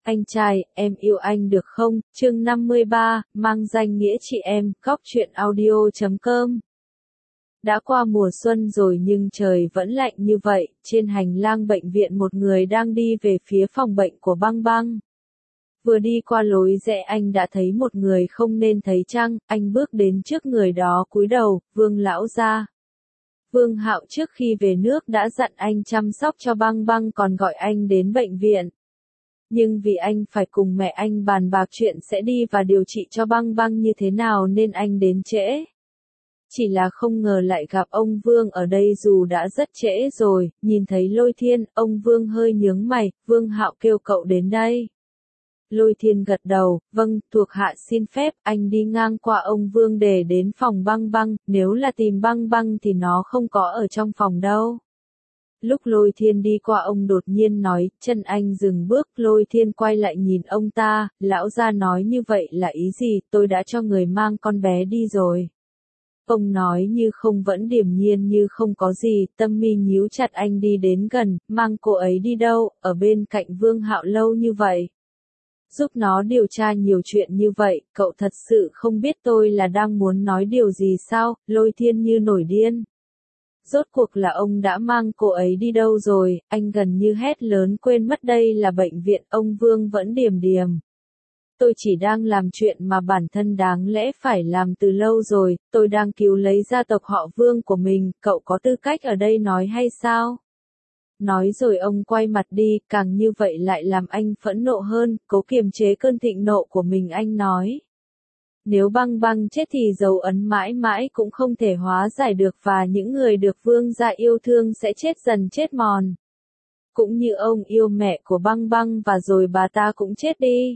Anh trai, em yêu anh được không? Chương 53, mang danh nghĩa chị em, góc truyện audio.com. Đã qua mùa xuân rồi nhưng trời vẫn lạnh như vậy, trên hành lang bệnh viện một người đang đi về phía phòng bệnh của Băng Băng. Vừa đi qua lối rẽ anh đã thấy một người không nên thấy chăng, anh bước đến trước người đó cúi đầu, Vương lão gia. Vương Hạo trước khi về nước đã dặn anh chăm sóc cho Băng Băng còn gọi anh đến bệnh viện. Nhưng vì anh phải cùng mẹ anh bàn bạc chuyện sẽ đi và điều trị cho Băng Băng như thế nào nên anh đến trễ. Chỉ là không ngờ lại gặp ông Vương ở đây dù đã rất trễ rồi, nhìn thấy Lôi Thiên, ông Vương hơi nhướng mày, Vương Hạo kêu cậu đến đây. Lôi Thiên gật đầu, vâng, thuộc hạ xin phép, anh đi ngang qua ông Vương để đến phòng Băng Băng, nếu là tìm Băng Băng thì nó không có ở trong phòng đâu. Lúc Lôi Thiên đi qua ông đột nhiên nói, chân anh dừng bước, Lôi Thiên quay lại nhìn ông ta, lão gia nói như vậy là ý gì, tôi đã cho người mang con bé đi rồi. Ông nói như không vẫn điềm nhiên như không có gì, tâm mi nhíu chặt anh đi đến gần, mang cô ấy đi đâu, ở bên cạnh Vương Hạo lâu như vậy. Giúp nó điều tra nhiều chuyện như vậy, cậu thật sự không biết tôi là đang muốn nói điều gì sao, Lôi Thiên như nổi điên. Rốt cuộc là ông đã mang cô ấy đi đâu rồi, anh gần như hét lớn quên mất đây là bệnh viện, ông Vương vẫn điềm điềm. Tôi chỉ đang làm chuyện mà bản thân đáng lẽ phải làm từ lâu rồi, tôi đang cứu lấy gia tộc họ Vương của mình, cậu có tư cách ở đây nói hay sao? Nói rồi ông quay mặt đi, càng như vậy lại làm anh phẫn nộ hơn, cố kiềm chế cơn thịnh nộ của mình anh nói. Nếu Băng Băng chết thì dấu ấn mãi mãi cũng không thể hóa giải được và những người được Vương gia yêu thương sẽ chết dần chết mòn. Cũng như ông yêu mẹ của Băng Băng và rồi bà ta cũng chết đi.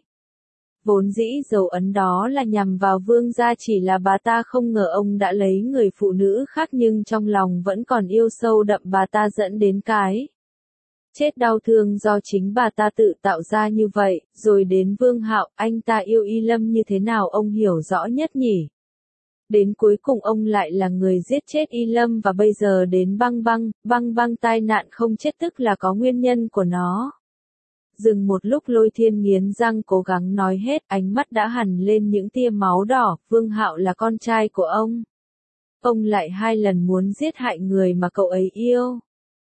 Vốn dĩ dấu ấn đó là nhằm vào Vương gia, chỉ là bà ta không ngờ ông đã lấy người phụ nữ khác nhưng trong lòng vẫn còn yêu sâu đậm bà ta dẫn đến cái chết đau thương do chính bà ta tự tạo ra như vậy, rồi đến Vương Hạo, anh ta yêu Y Lâm như thế nào ông hiểu rõ nhất nhỉ? Đến cuối cùng ông lại là người giết chết Y Lâm và bây giờ đến Băng Băng tai nạn không chết tức là có nguyên nhân của nó. Dừng một lúc Lôi Thiên nghiến răng cố gắng nói hết, ánh mắt đã hằn lên những tia máu đỏ, Vương Hạo là con trai của ông. Ông lại 2 lần muốn giết hại người mà cậu ấy yêu.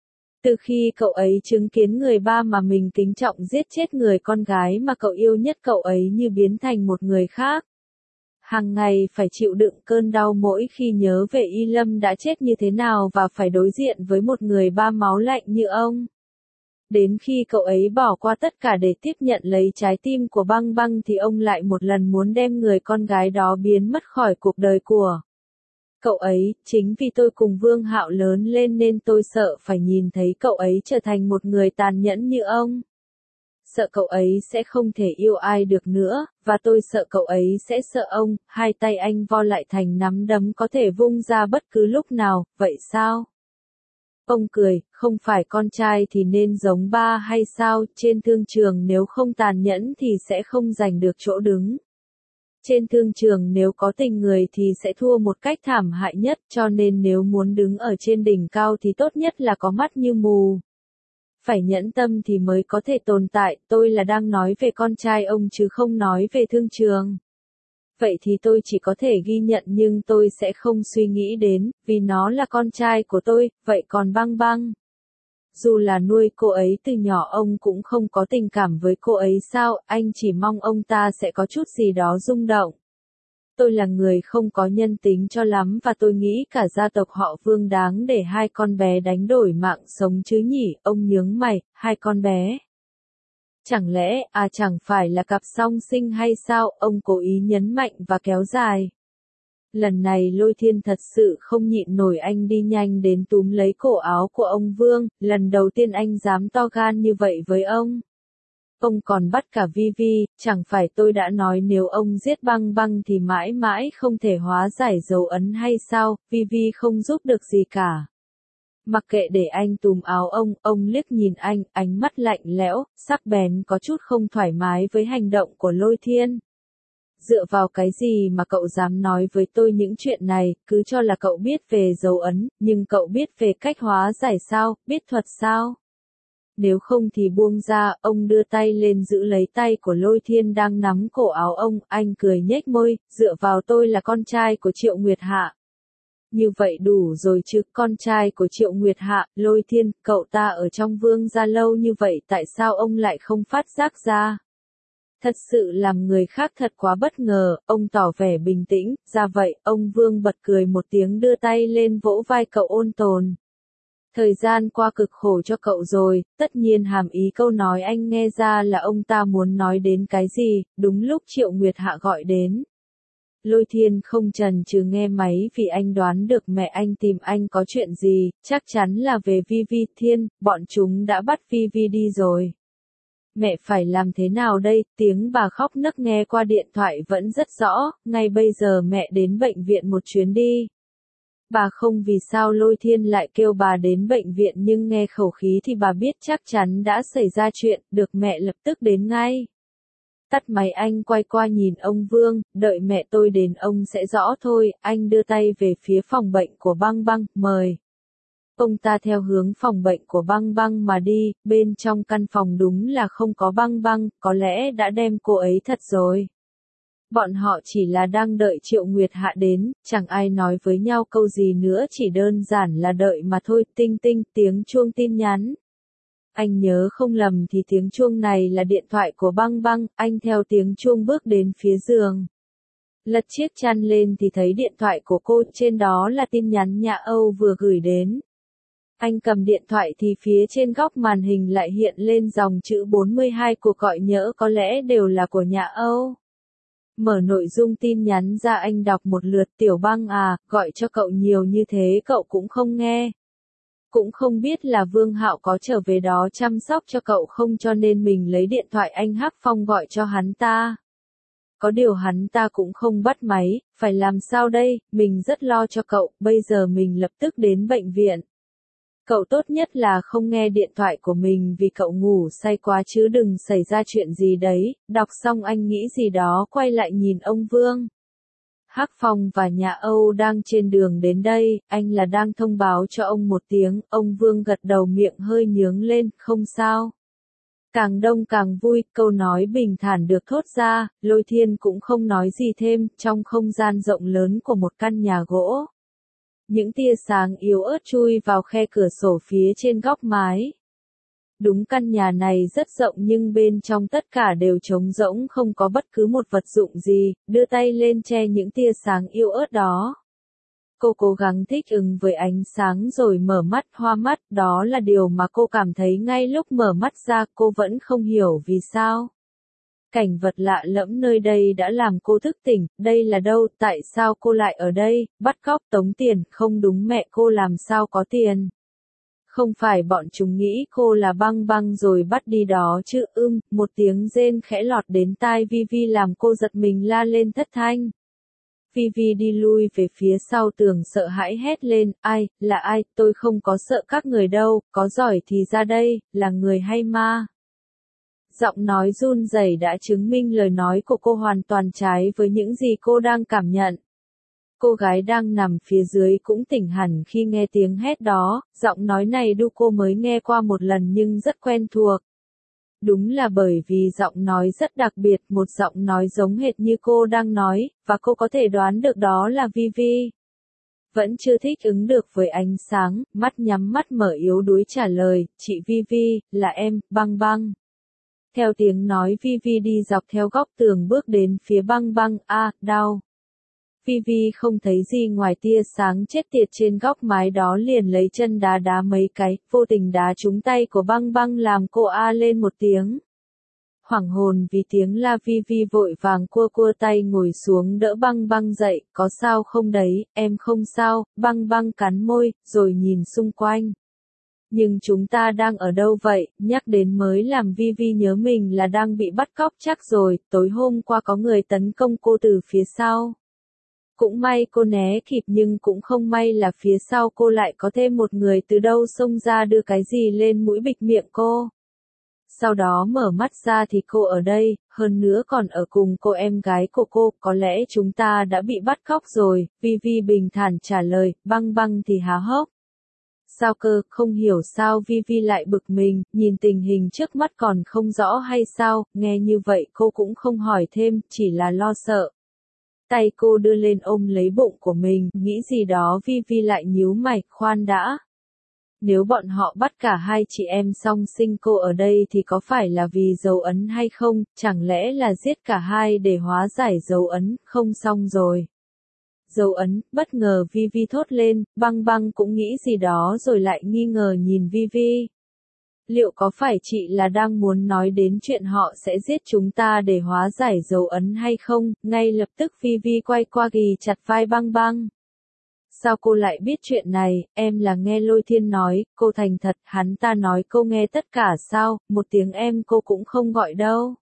Từ khi cậu ấy chứng kiến người ba mà mình kính trọng giết chết người con gái mà cậu yêu nhất, cậu ấy như biến thành một người khác. Hàng ngày phải chịu đựng cơn đau mỗi khi nhớ về Y Lâm đã chết như thế nào và phải đối diện với một người ba máu lạnh như ông. Đến khi cậu ấy bỏ qua tất cả để tiếp nhận lấy trái tim của Băng Băng thì ông lại một lần muốn đem người con gái đó biến mất khỏi cuộc đời của cậu ấy. Chính vì tôi cùng Vương Hạo lớn lên nên tôi sợ phải nhìn thấy cậu ấy trở thành một người tàn nhẫn như ông. Sợ cậu ấy sẽ không thể yêu ai được nữa, và tôi sợ cậu ấy sẽ sợ ông. Hai tay anh vo lại thành nắm đấm có thể vung ra bất cứ lúc nào, vậy sao? Ông cười, không phải con trai thì nên giống ba hay sao, trên thương trường nếu không tàn nhẫn thì sẽ không giành được chỗ đứng. Trên thương trường nếu có tình người thì sẽ thua một cách thảm hại nhất, cho nên nếu muốn đứng ở trên đỉnh cao thì tốt nhất là có mắt như mù. Phải nhẫn tâm thì mới có thể tồn tại, tôi là đang nói về con trai ông chứ không nói về thương trường. Vậy thì tôi chỉ có thể ghi nhận nhưng tôi sẽ không suy nghĩ đến, vì nó là con trai của tôi, vậy còn Băng Băng? Dù là nuôi cô ấy từ nhỏ ông cũng không có tình cảm với cô ấy sao, anh chỉ mong ông ta sẽ có chút gì đó rung động. Tôi là người không có nhân tính cho lắm và tôi nghĩ cả gia tộc họ Vương đáng để 2 con bé đánh đổi mạng sống chứ nhỉ, ông nhướng mày, 2 con bé. Chẳng lẽ, chẳng phải là cặp song sinh hay sao, ông cố ý nhấn mạnh và kéo dài. Lần này Lôi Thiên thật sự không nhịn nổi anh đi nhanh đến túm lấy cổ áo của ông Vương, lần đầu tiên anh dám to gan như vậy với ông. Ông còn bắt cả Vi Vi, chẳng phải tôi đã nói nếu ông giết Băng Băng thì mãi mãi không thể hóa giải dấu ấn hay sao, Vi Vi không giúp được gì cả. Mặc kệ để anh túm áo ông liếc nhìn anh, ánh mắt lạnh lẽo, sắc bén có chút không thoải mái với hành động của Lôi Thiên. Dựa vào cái gì mà cậu dám nói với tôi những chuyện này, cứ cho là cậu biết về dấu ấn, nhưng cậu biết về cách hóa giải sao, biết thuật sao? nếu không thì buông ra, ông đưa tay lên giữ lấy tay của Lôi Thiên đang nắm cổ áo ông, anh cười nhếch môi, dựa vào tôi là con trai của Triệu Nguyệt Hạ. Như vậy đủ rồi chứ, con trai của Triệu Nguyệt Hạ, Lôi Thiên, cậu ta ở trong Vương gia lâu như vậy tại sao ông lại không phát giác ra? Thật sự làm người khác thật quá bất ngờ, ông tỏ vẻ bình tĩnh, ra vậy, ông Vương bật cười một tiếng đưa tay lên vỗ vai cậu ôn tồn. Thời gian qua cực khổ cho cậu rồi, tất nhiên hàm ý câu nói anh nghe ra là ông ta muốn nói đến cái gì, đúng lúc Triệu Nguyệt Hạ gọi đến. Lôi Thiên không chần chừ nghe máy vì anh đoán được mẹ anh tìm anh có chuyện gì, chắc chắn là về Vi Vi. Thiên, bọn chúng đã bắt Vi Vi đi rồi. Mẹ phải làm thế nào đây, tiếng bà khóc nấc nghe qua điện thoại vẫn rất rõ, ngay bây giờ mẹ đến bệnh viện một chuyến đi. Bà không vì sao Lôi Thiên lại kêu bà đến bệnh viện nhưng nghe khẩu khí thì bà biết chắc chắn đã xảy ra chuyện, được mẹ lập tức đến ngay. Tắt máy anh quay qua nhìn ông Vương, đợi mẹ tôi đến ông sẽ rõ thôi, anh đưa tay về phía phòng bệnh của Băng Băng, mời. Ông ta theo hướng phòng bệnh của Băng Băng mà đi, bên trong căn phòng đúng là không có Băng Băng, có lẽ đã đem cô ấy thật rồi. Bọn họ chỉ là đang đợi Triệu Nguyệt Hạ đến, chẳng ai nói với nhau câu gì nữa chỉ đơn giản là đợi mà thôi, tinh tinh, tiếng chuông tin nhắn. Anh nhớ không lầm thì tiếng chuông này là điện thoại của Băng Băng, anh theo tiếng chuông bước đến phía giường. Lật chiếc chăn lên thì thấy điện thoại của cô, trên đó là tin nhắn Nhã Âu vừa gửi đến. Anh cầm điện thoại thì phía trên góc màn hình lại hiện lên dòng chữ 42 cuộc gọi nhỡ có lẽ đều là của Nhã Âu. Mở nội dung tin nhắn ra anh đọc một lượt, Tiểu Băng à, gọi cho cậu nhiều như thế cậu cũng không nghe. Cũng không biết là Vương Hạo có trở về đó chăm sóc cho cậu không cho nên mình lấy điện thoại anh Hắc Phong gọi cho hắn ta. Có điều hắn ta cũng không bắt máy, phải làm sao đây, mình rất lo cho cậu, bây giờ mình lập tức đến bệnh viện. Cậu tốt nhất là không nghe điện thoại của mình vì cậu ngủ say quá chứ đừng xảy ra chuyện gì đấy, đọc xong anh nghĩ gì đó quay lại nhìn ông Vương. Hắc Phong và Nhã Âu đang trên đường đến đây, anh là đang thông báo cho ông một tiếng, ông Vương gật đầu miệng hơi nhướng lên, không sao. Càng đông càng vui, câu nói bình thản được thốt ra, Lôi Thiên cũng không nói gì thêm, trong không gian rộng lớn của một căn nhà gỗ. Những tia sáng yếu ớt chui vào khe cửa sổ phía trên góc mái. Đúng căn nhà này rất rộng nhưng bên trong tất cả đều trống rỗng không có bất cứ một vật dụng gì, đưa tay lên che những tia sáng yếu ớt đó. Cô cố gắng thích ứng với ánh sáng rồi mở mắt hoa mắt, đó là điều mà cô cảm thấy ngay lúc mở mắt ra, cô vẫn không hiểu vì sao. Cảnh vật lạ lẫm nơi đây đã làm cô thức tỉnh, đây là đâu, tại sao cô lại ở đây, bắt cóc tống tiền, không đúng mẹ cô làm sao có tiền. Không phải bọn chúng nghĩ cô là Băng Băng rồi bắt đi đó chứ, một tiếng rên khẽ lọt đến tai Vi Vi làm cô giật mình la lên thất thanh. Vi Vi đi lui về phía sau tường sợ hãi hét lên, ai, là ai, tôi không có sợ các người đâu, có giỏi thì ra đây, là người hay ma. Giọng nói run rẩy đã chứng minh lời nói của cô hoàn toàn trái với những gì cô đang cảm nhận. Cô gái đang nằm phía dưới cũng tỉnh hẳn khi nghe tiếng hét đó, giọng nói này cô mới nghe qua một lần nhưng rất quen thuộc. Đúng là bởi vì giọng nói rất đặc biệt, một giọng nói giống hệt như cô đang nói, và cô có thể đoán được đó là Vi Vi. Vẫn chưa thích ứng được với ánh sáng, mắt nhắm mắt mở yếu đuối trả lời, chị Vi Vi, là em, Băng Băng. Theo tiếng nói Vi Vi đi dọc theo góc tường bước đến phía Băng Băng, đau. Vi Vi không thấy gì ngoài tia sáng chết tiệt trên góc mái đó liền lấy chân đá đá mấy cái, vô tình đá trúng tay của Băng Băng làm cô lên một tiếng. Hoảng hồn vì tiếng la Vi Vi vội vàng cua tay ngồi xuống đỡ Băng Băng dậy, có sao không đấy, em không sao, Băng Băng cắn môi, rồi nhìn xung quanh. Nhưng chúng ta đang ở đâu vậy, nhắc đến mới làm Vi Vi nhớ mình là đang bị bắt cóc chắc rồi, tối hôm qua có người tấn công cô từ phía sau. Cũng may cô né kịp nhưng cũng không may là phía sau cô lại có thêm một người từ đâu xông ra đưa cái gì lên mũi bịt miệng cô. Sau đó mở mắt ra thì cô ở đây, hơn nữa còn ở cùng cô em gái của cô, có lẽ chúng ta đã bị bắt cóc rồi, Vi Vi bình thản trả lời, Băng Băng thì há hốc. Sao cơ, không hiểu sao Vi lại bực mình, nhìn tình hình trước mắt còn không rõ hay sao, nghe như vậy cô cũng không hỏi thêm, chỉ là lo sợ. Tay cô đưa lên ôm lấy bụng của mình, nghĩ gì đó Vi lại nhíu mày, khoan đã. Nếu bọn họ bắt cả hai chị em song sinh cô ở đây thì có phải là vì dấu ấn hay không, chẳng lẽ là giết cả hai để hóa giải dấu ấn, không xong rồi. Dấu ấn, bất ngờ Vi thốt lên, băng cũng nghĩ gì đó rồi lại nghi ngờ nhìn Vi. Liệu có phải chị là đang muốn nói đến chuyện họ sẽ giết chúng ta để hóa giải dấu ấn hay không? Ngay lập tức Vi quay qua ghì chặt vai băng. Sao cô lại biết chuyện này, em là nghe Lôi Thiên nói, cô thành thật, hắn ta nói cô nghe tất cả sao, một tiếng em cô cũng không gọi đâu.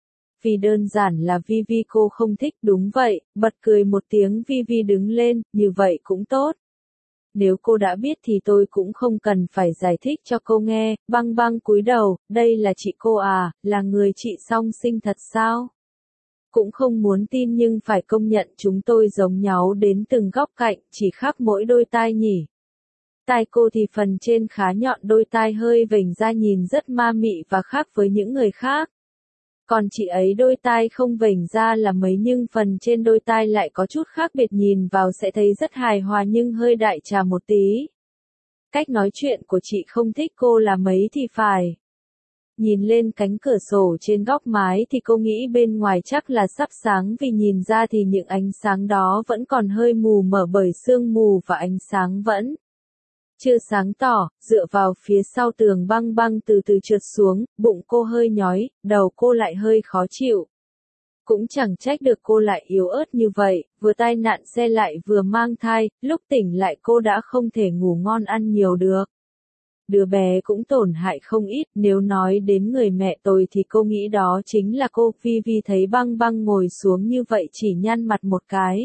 Vì đơn giản là Vi cô không thích, đúng vậy, bật cười một tiếng Vi đứng lên, như vậy cũng tốt. Nếu cô đã biết thì tôi cũng không cần phải giải thích cho cô nghe, băng cúi đầu, đây là chị cô à, là người chị song sinh thật sao? Cũng không muốn tin nhưng phải công nhận chúng tôi giống nhau đến từng góc cạnh, chỉ khác mỗi đôi tai nhỉ. Tai cô thì phần trên khá nhọn, đôi tai hơi vểnh ra nhìn rất ma mị và khác với những người khác. Còn chị ấy đôi tai không vểnh ra là mấy nhưng phần trên đôi tai lại có chút khác biệt, nhìn vào sẽ thấy rất hài hòa nhưng hơi đại trà một tí. Cách nói chuyện của chị không thích cô là mấy thì phải. Nhìn lên cánh cửa sổ trên góc mái thì cô nghĩ bên ngoài chắc là sắp sáng vì nhìn ra thì những ánh sáng đó vẫn còn hơi mù mờ bởi sương mù và ánh sáng vẫn chưa sáng tỏ, dựa vào phía sau tường băng từ từ trượt xuống, bụng cô hơi nhói, đầu cô lại hơi khó chịu. Cũng chẳng trách được cô lại yếu ớt như vậy, vừa tai nạn xe lại vừa mang thai, lúc tỉnh lại cô đã không thể ngủ ngon ăn nhiều được. Đứa bé cũng tổn hại không ít, nếu nói đến người mẹ tồi thì cô nghĩ đó chính là cô. Vi thấy băng ngồi xuống như vậy chỉ nhăn mặt một cái.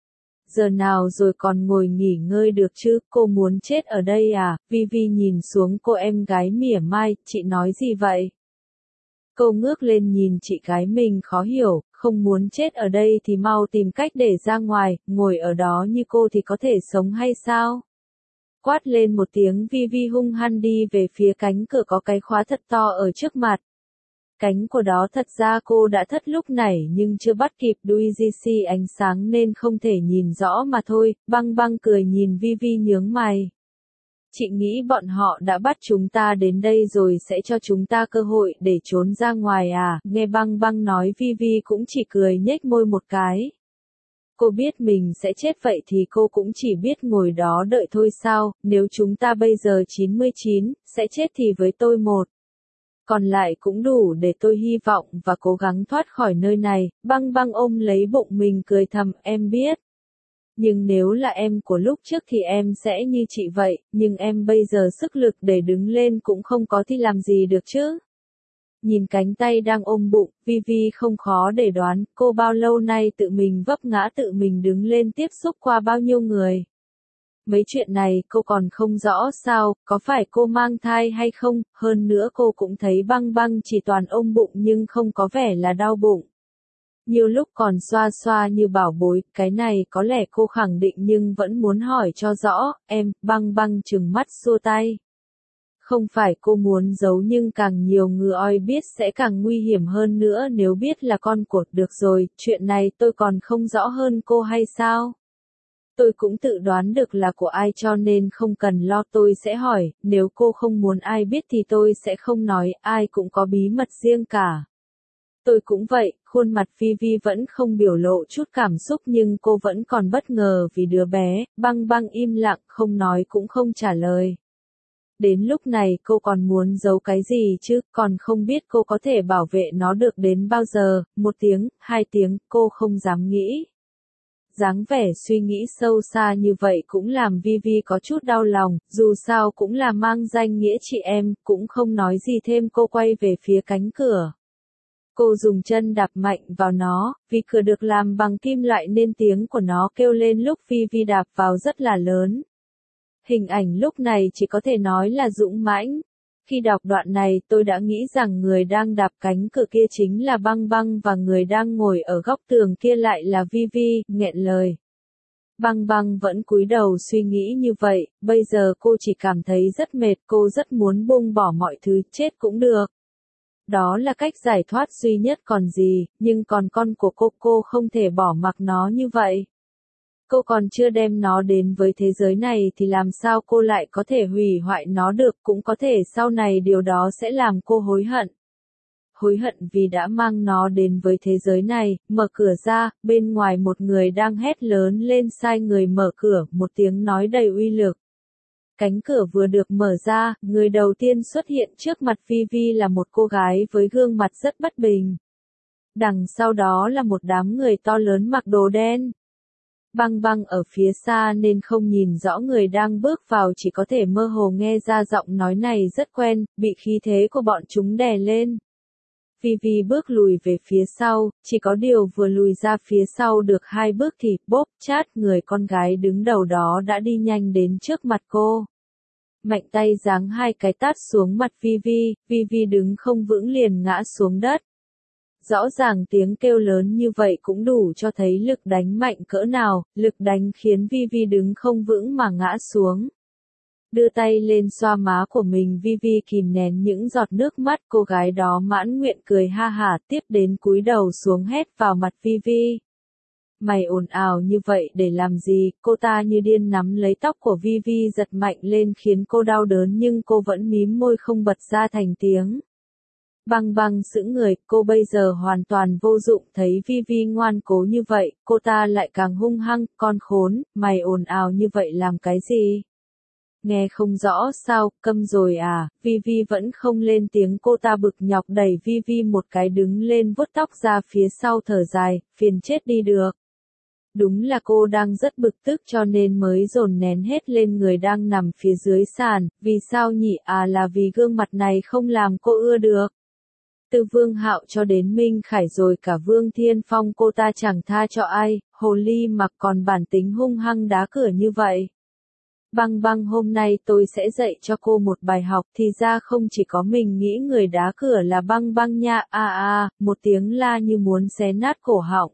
Giờ nào rồi còn ngồi nghỉ ngơi được chứ, cô muốn chết ở đây à? Vi nhìn xuống cô em gái mỉa mai, chị nói gì vậy? Cô ngước lên nhìn chị gái mình khó hiểu, không muốn chết ở đây thì mau tìm cách để ra ngoài, ngồi ở đó như cô thì có thể sống hay sao? Quát lên một tiếng Vi hung hăng đi về phía cánh cửa có cái khóa thật to ở trước mặt. Cánh của đó thật ra cô đã thất lúc nãy nhưng chưa bắt kịp đuôi GC ánh sáng nên không thể nhìn rõ mà thôi, băng cười nhìn Vi nhướng mày. Chị nghĩ bọn họ đã bắt chúng ta đến đây rồi sẽ cho chúng ta cơ hội để trốn ra ngoài à, nghe băng nói Vi cũng chỉ cười nhếch môi một cái. Cô biết mình sẽ chết vậy thì cô cũng chỉ biết ngồi đó đợi thôi sao, nếu chúng ta bây giờ 99, sẽ chết thì với tôi một. Còn lại cũng đủ để tôi hy vọng và cố gắng thoát khỏi nơi này, băng ôm lấy bụng mình cười thầm, em biết. Nhưng nếu là em của lúc trước thì em sẽ như chị vậy, nhưng em bây giờ sức lực để đứng lên cũng không có thì làm gì được chứ. Nhìn cánh tay đang ôm bụng, Vi không khó để đoán, cô bao lâu nay tự mình vấp ngã tự mình đứng lên tiếp xúc qua bao nhiêu người. Mấy chuyện này cô còn không rõ sao, có phải cô mang thai hay không, hơn nữa cô cũng thấy băng chỉ toàn ôm bụng nhưng không có vẻ là đau bụng. Nhiều lúc còn xoa xoa như bảo bối, cái này có lẽ cô khẳng định nhưng vẫn muốn hỏi cho rõ, em, băng trừng mắt xua tay. Không phải cô muốn giấu nhưng càng nhiều người oi biết sẽ càng nguy hiểm hơn nữa nếu biết là con cột. Được rồi, chuyện này tôi còn không rõ hơn cô hay sao? Tôi cũng tự đoán được là của ai cho nên không cần lo, tôi sẽ hỏi, nếu cô không muốn ai biết thì tôi sẽ không nói, ai cũng có bí mật riêng cả. Tôi cũng vậy, khuôn mặt Vi vẫn không biểu lộ chút cảm xúc nhưng cô vẫn còn bất ngờ vì đứa bé, băng im lặng không nói cũng không trả lời. Đến lúc này cô còn muốn giấu cái gì chứ, còn không biết cô có thể bảo vệ nó được đến bao giờ, 1 tiếng, 2 tiếng, cô không dám nghĩ. Dáng vẻ suy nghĩ sâu xa như vậy cũng làm Vi có chút đau lòng, dù sao cũng là mang danh nghĩa chị em, cũng không nói gì thêm. Cô quay về phía cánh cửa. Cô dùng chân đạp mạnh vào nó, vì cửa được làm bằng kim loại nên tiếng của nó kêu lên lúc Vi đạp vào rất là lớn. Hình ảnh lúc này chỉ có thể nói là dũng mãnh. Khi đọc đoạn này tôi đã nghĩ rằng người đang đạp cánh cửa kia chính là băng và người đang ngồi ở góc tường kia lại là Vi, nghẹn lời. Băng băng vẫn cúi đầu suy nghĩ như vậy, bây giờ cô chỉ cảm thấy rất mệt, cô rất muốn buông bỏ mọi thứ, chết cũng được. Đó là cách giải thoát duy nhất còn gì, nhưng còn con của cô không thể bỏ mặc nó như vậy. Cô còn chưa đem nó đến với thế giới này thì làm sao cô lại có thể hủy hoại nó được, cũng có thể sau này điều đó sẽ làm cô hối hận. Hối hận vì đã mang nó đến với thế giới này, mở cửa ra, bên ngoài một người đang hét lớn lên sai người mở cửa, một tiếng nói đầy uy lực. Cánh cửa vừa được mở ra, người đầu tiên xuất hiện trước mặt Vivi là một cô gái với gương mặt rất bất bình. Đằng sau đó là một đám người to lớn mặc đồ đen. Băng băng ở phía xa nên không nhìn rõ người đang bước vào, chỉ có thể mơ hồ nghe ra giọng nói này rất quen, bị khí thế của bọn chúng đè lên. Vivi bước lùi về phía sau, chỉ có điều vừa lùi ra phía sau được 2 bước thì, bốp, chát, người con gái đứng đầu đó đã đi nhanh đến trước mặt cô. Mạnh tay giáng 2 cái tát xuống mặt Vivi, Vivi đứng không vững liền ngã xuống đất. Rõ ràng tiếng kêu lớn như vậy cũng đủ cho thấy lực đánh mạnh cỡ nào, lực đánh khiến Vivi đứng không vững mà ngã xuống. Đưa tay lên xoa má của mình, Vivi kìm nén những giọt nước mắt, cô gái đó mãn nguyện cười ha hả, tiếp đến cúi đầu xuống hét vào mặt Vivi. Mày ồn ào như vậy để làm gì? Cô ta như điên nắm lấy tóc của Vivi giật mạnh lên khiến cô đau đớn nhưng cô vẫn mím môi không bật ra thành tiếng. Băng băng sững người, cô bây giờ hoàn toàn vô dụng, thấy Vivi ngoan cố như vậy, cô ta lại càng hung hăng, con khốn, mày ồn ào như vậy làm cái gì? Nghe không rõ sao, câm rồi à, Vivi vẫn không lên tiếng, cô ta bực nhọc đẩy Vivi một cái đứng lên vuốt tóc ra phía sau thở dài, phiền chết đi được. Đúng là cô đang rất bực tức cho nên mới dồn nén hết lên người đang nằm phía dưới sàn, vì sao nhỉ? À, là vì gương mặt này không làm cô ưa được. Từ Vương Hạo cho đến Minh Khải rồi cả Vương Thiên Phong cô ta chẳng tha cho ai, hồ ly mặc còn bản tính hung hăng đá cửa như vậy. Băng băng, hôm nay tôi sẽ dạy cho cô một bài học, thì ra không chỉ có mình nghĩ người đá cửa là băng băng nha. Một tiếng la như muốn xé nát cổ họng.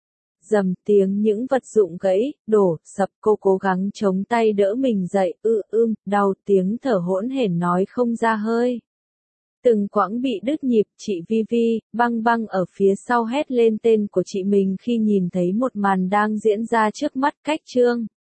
Dầm tiếng những vật dụng gãy, đổ, sập, cô cố gắng chống tay đỡ mình dậy, đau, tiếng thở hỗn hển nói không ra hơi. Từng quãng bị đứt nhịp, chị Vivi, băng băng ở phía sau hét lên tên của chị mình khi nhìn thấy một màn đang diễn ra trước mắt, cách Trương.